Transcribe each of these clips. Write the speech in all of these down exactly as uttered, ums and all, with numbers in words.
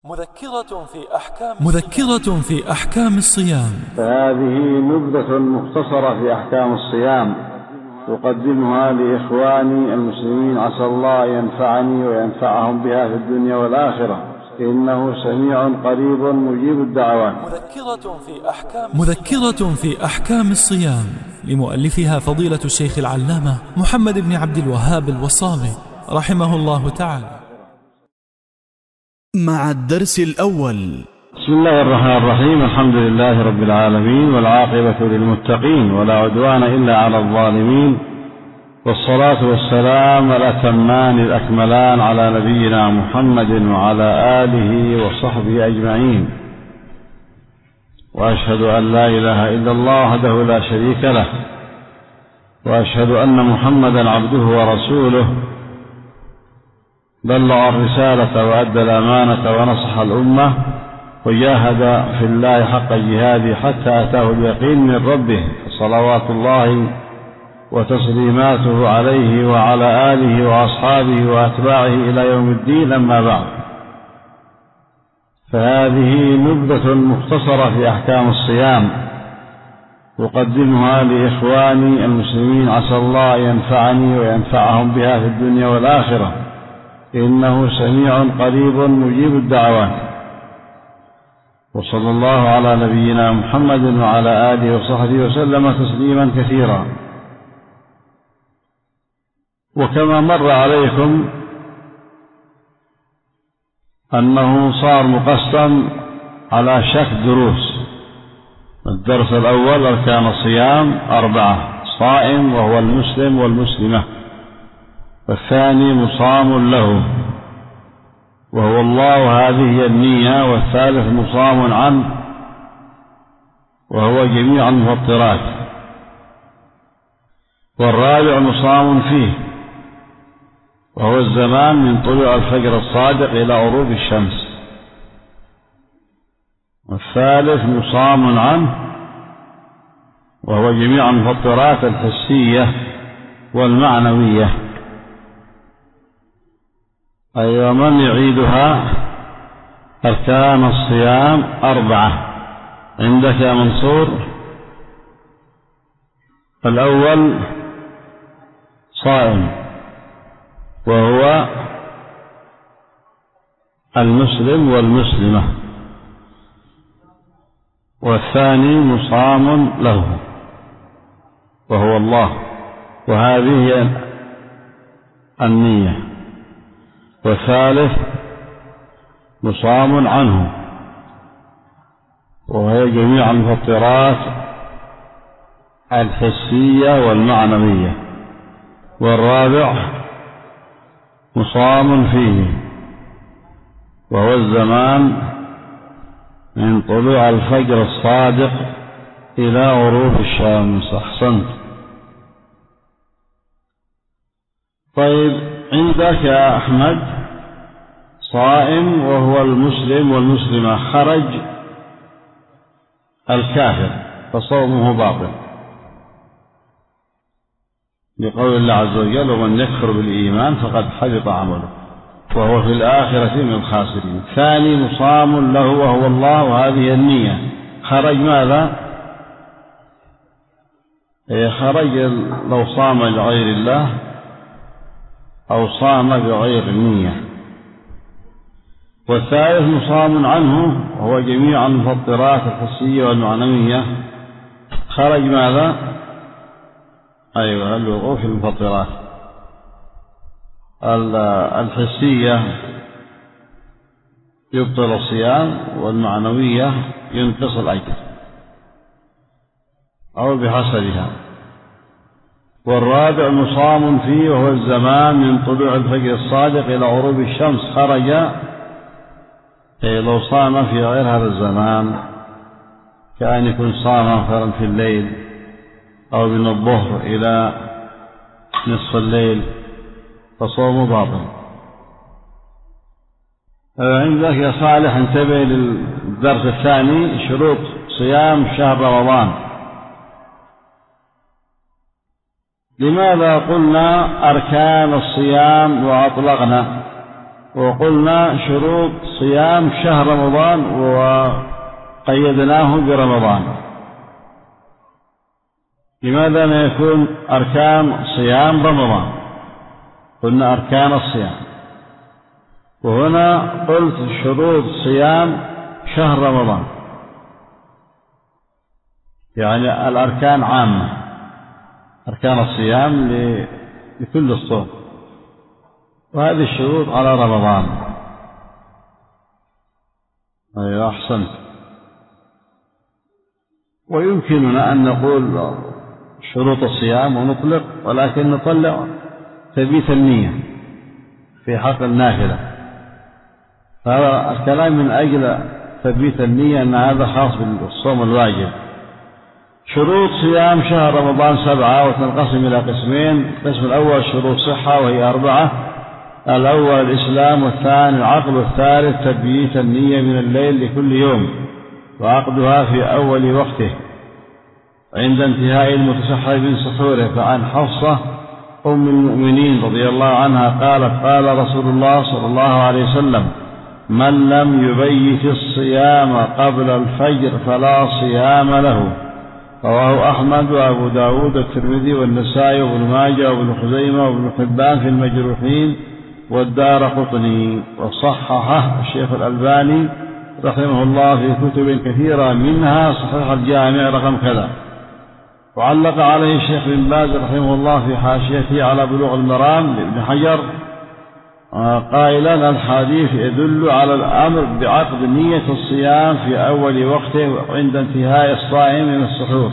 مذكرة في أحكام مذكرة في أحكام الصيام. فهذه نبذة مختصرة في أحكام الصيام أقدمها لإخواني المسلمين، عسى الله ينفعني وينفعهم بها في الدنيا والآخرة، إنه سميع قريب مجيب الدعوات. مذكرة في أحكام مذكرة في أحكام الصيام لمؤلفها فضيلة الشيخ العلامة محمد بن عبد الوهاب الوصابي رحمه الله تعالى. مع الدرس الأول. بسم الله الرحمن الرحيم، الحمد لله رب العالمين، والعاقبة للمتقين، ولا عدوان إلا على الظالمين، والصلاة والسلام الأتمان الأكملان على نبينا محمد وعلى آله وصحبه أجمعين، وأشهد أن لا إله إلا الله وحده لا شريك له، وأشهد أن محمدا عبده ورسوله، بلغ الرسالة وأدى الأمانة ونصح الأمة، وجاهد في الله حق جهاده حتى أتاه اليقين من ربه، صلوات الله وتسليماته عليه وعلى آله وأصحابه وأتباعه إلى يوم الدين. أما بعد، فهذه نبذة مختصرة في أحكام الصيام أقدمها لإخواني المسلمين، عسى الله ينفعني وينفعهم بها في الدنيا والآخرة، إنه سميع قريب مجيب الدعوات. وصلى الله على نبينا محمد وعلى آله وصحبه وسلم تسليما كثيرا. وكما مر عليكم أنه صار مقسم على شكل دروس. الدرس الأول أركان الصيام أربعة: صائم وهو المسلم والمسلمة، والثاني مصام له وهو الله وهذه هي النية، والثالث مصام عنه وهو جميع المفطرات، والرابع مصام فيه وهو الزمان من طلوع الفجر الصادق إلى غروب الشمس، والثالث مصام عنه وهو جميع المفطرات الحسية والمعنوية. أي ومن يعيدها: أركان الصيام أربعة. عندك يا منصور؟ الأول صائم وهو المسلم والمسلمة، والثاني مصام له وهو الله وهذه هي النية، والثالث مصام عنه وهي جميع المفطرات الحسية والمعنوية، والرابع مصام فيه وهو الزمان من طلوع الفجر الصادق إلى غروب الشمس. أحسنت. طيب، عندك يا أحمد صائم وهو المسلم والمسلمة، خرج الكافر فصومه باطل، لقول الله عز وجل: ومن يكفر بالإيمان فقد حبط عمله وهو في الآخرة من الخاسرين. ثاني مصام له وهو الله وهذه النية، خرج ماذا؟ خرج لو صام لغير الله أو صام بغير النية. والثالث مصام عنه وهو جميع المفطرات الحسية والمعنوية، خرج ماذا؟ أيوة، الوقوف في المفطرات الحسية يبطل الصيام، والمعنوية ينقص الأجر أو بحسبها. والرابع مصام فيه وهو الزمان من طلوع الفجر الصادق إلى غروب الشمس، خرج أي لو صام في غير هذا الزمان، كأن يكون صام مثلا في الليل أو من الظهر إلى نصف الليل فصوم باطل. عندك يا صالح انتبه للدرس الثاني: شروط صيام شهر رمضان. لماذا قلنا أركان الصيام وأطلقنا؟ وقلنا شروط صيام شهر رمضان وقيدناه برمضان. لماذا ما يكون أركان صيام رمضان؟ قلنا أركان الصيام، وهنا قلت شروط صيام شهر رمضان، يعني الأركان عامة، أركان الصيام لكل الصوم، وهذه الشروط على رمضان. أيوة أحسنت. ويمكننا أن نقول شروط الصيام ونطلق، ولكن نطلع تثبيت النية في حق النافلة، فهذا الكلام من أجل تثبيت النية أن هذا خاص بالصوم الواجب. شروط صيام شهر رمضان سبعة وتنقسم إلى قسمين. القسم الأول شروط صحة وهي أربعة: الأول الإسلام، والثاني العقل، والثالث تثبيت النية من الليل لكل يوم وعقدها في أول وقته عند انتهاء المتسحر من سحوره. فعن حفصة أم المؤمنين رضي الله عنها قالت: قال رسول الله صلى الله عليه وسلم: من لم يبيت الصيام قبل الفجر فلا صيام له. رواه أحمد وأبو داود والترمذي والنسائي وابن ماجه وابن خزيمة وابن حبان في المجروحين والدارقطني، وصححه الشيخ الألباني رحمه الله في كتب كثيرة منها صحيح الجامع رقم كذا. وعلق عليه الشيخ بن باز رحمه الله في حاشيته على بلوغ المرام لابن حجر قائلا: الحديث يدل على الأمر بعقد نية الصيام في أول وقته عند انتهاء الصائم من السحور.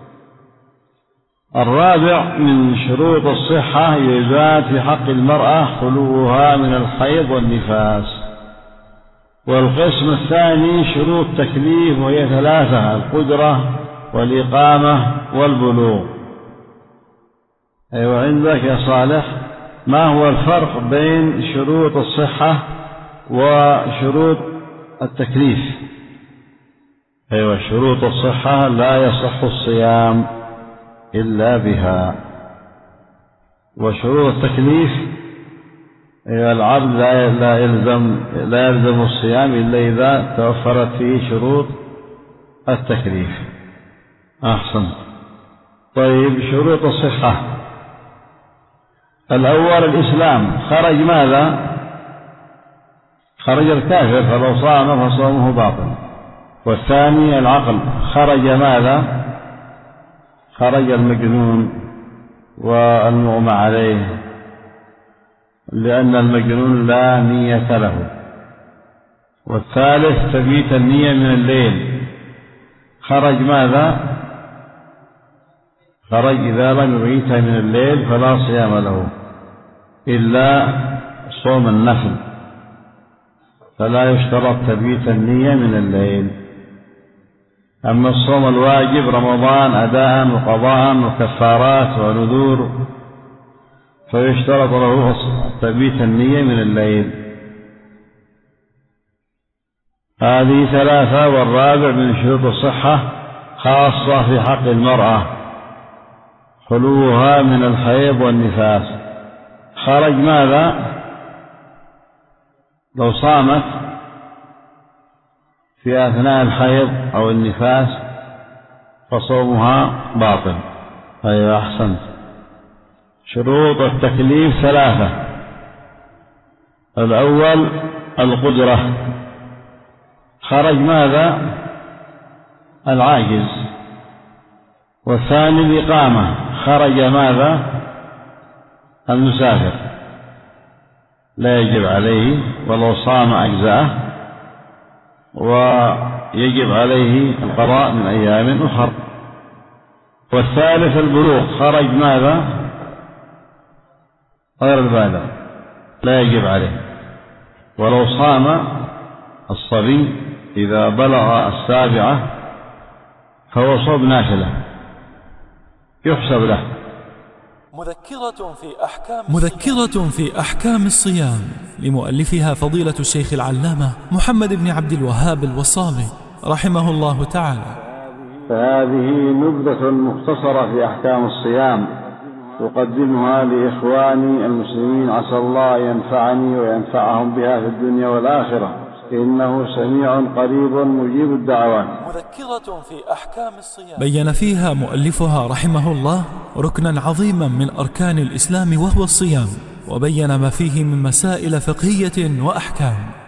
الرابع من شروط الصحة يزاد في حق المرأة خلوها من الحيض والنفاس. والقسم الثاني شروط تكليف وهي ثلاثة: القدرة والإقامة والبلوغ. أيوة عندك يا صالح، ما هو الفرق بين شروط الصحة وشروط التكليف؟ أيوة شروط الصحة لا يصح الصيام إلا بها، وشروط التكليف أيوة العبد لا يلزم لا يلزم الصيام إلا إذا توفرت فيه شروط التكليف. أحسن. طيب شروط الصحة: الأول الإسلام، خرج ماذا؟ خرج الكافر فلو صام فصومه باطل. والثاني العقل، خرج ماذا؟ خرج المجنون والمغمى عليه، لأن المجنون لا نية له. والثالث تبيت النية من الليل، خرج ماذا؟ خرج إذا لم يبيتها من الليل فلا صيام له إلا صوم النفل، فلا يشترط تبيت النية من الليل. أما الصوم الواجب رمضان أداء وقضاء وكفارات ونذور فيشترط له تبيت النية من الليل. هذه ثلاثة. والرابع من شروط الصحة خاصة في حق المرأة خلوها من الحيض والنفاس. خرج ماذا؟ لو صامت في أثناء الحيض أو النفاس فصومها باطل. أيوة أحسنت. شروط التكليف ثلاثة: الأول القدرة، خرج ماذا؟ العاجز. والثاني الإقامة، خرج ماذا؟ المسافر، لا يجب عليه ولو صام أجزاءه، ويجب عليه القضاء من أيام أخر. والثالث البلوغ، خرج ماذا؟ غير البالغ، لا يجب عليه، ولو صام الصبي إذا بلغ السابعة فهو صوم نافلة يحسب له. مذكرة في أحكام مذكرة في أحكام الصيام لمؤلفها فضيلة الشيخ العلامة محمد بن عبد الوهاب الوصابي رحمه الله تعالى. فهذه نبذة مختصرة في أحكام الصيام أقدمها لإخواني المسلمين، عسى الله ينفعني وينفعهم بها في الدنيا والآخرة، إنه سميع قريب مجيب الدعوات. مذكرة في أحكام الصيام، بين فيها مؤلفها رحمه الله ركنا عظيما من أركان الإسلام وهو الصيام، وبين ما فيه من مسائل فقهية وأحكام.